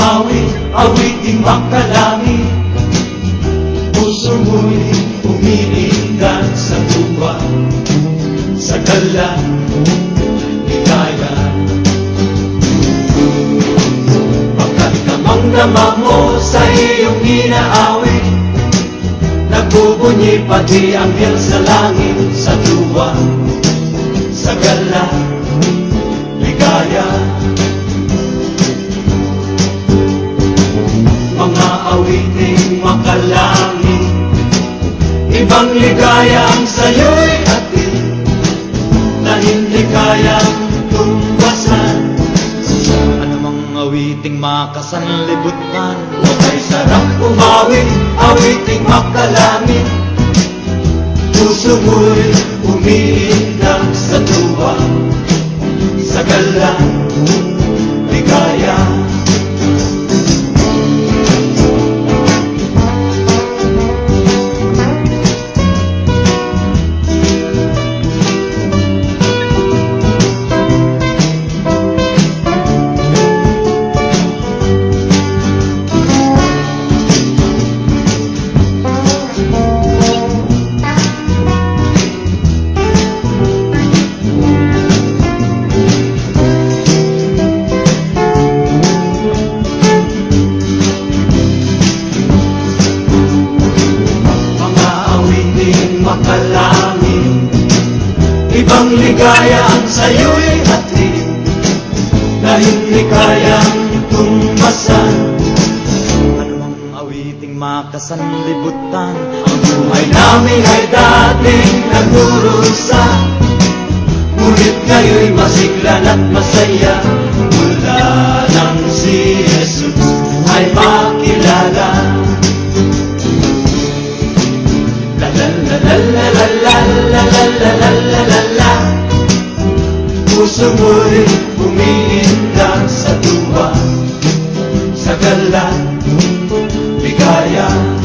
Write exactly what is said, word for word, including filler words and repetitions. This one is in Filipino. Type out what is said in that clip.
umawi, awiting makalangit. Puso mo'y umiingat sa tuwa, sa gala, ligaya. Pagkat damang-dama mo sa iyong inaawit, nagbubunyi pati anghel sa langit, sa tuwa, sa gala, ligaya. Mga awiting makalangit, ibang ligaya ang sa'yo'y hatid, na hindi kayang tumbasan. Anumang awiting makasanlibutan, O kay sarap umawi, awiting makalangit. Puso mo'y umiindak sa tuwa, sa gala, ligaya. Ibang ligaya ang sa'yo'y hatid, na hindi kayang tumbasan. anumang awiting makasanlibutan, Ang buhay namin ay dating nagdurusa, ngunit ngayon'y masiglan at masaya. Mula nang si Jesus ay makilala. La la la la la la la la la la la la la. Puso mo'y umiindak sa tuwa, sa gala, ligaya.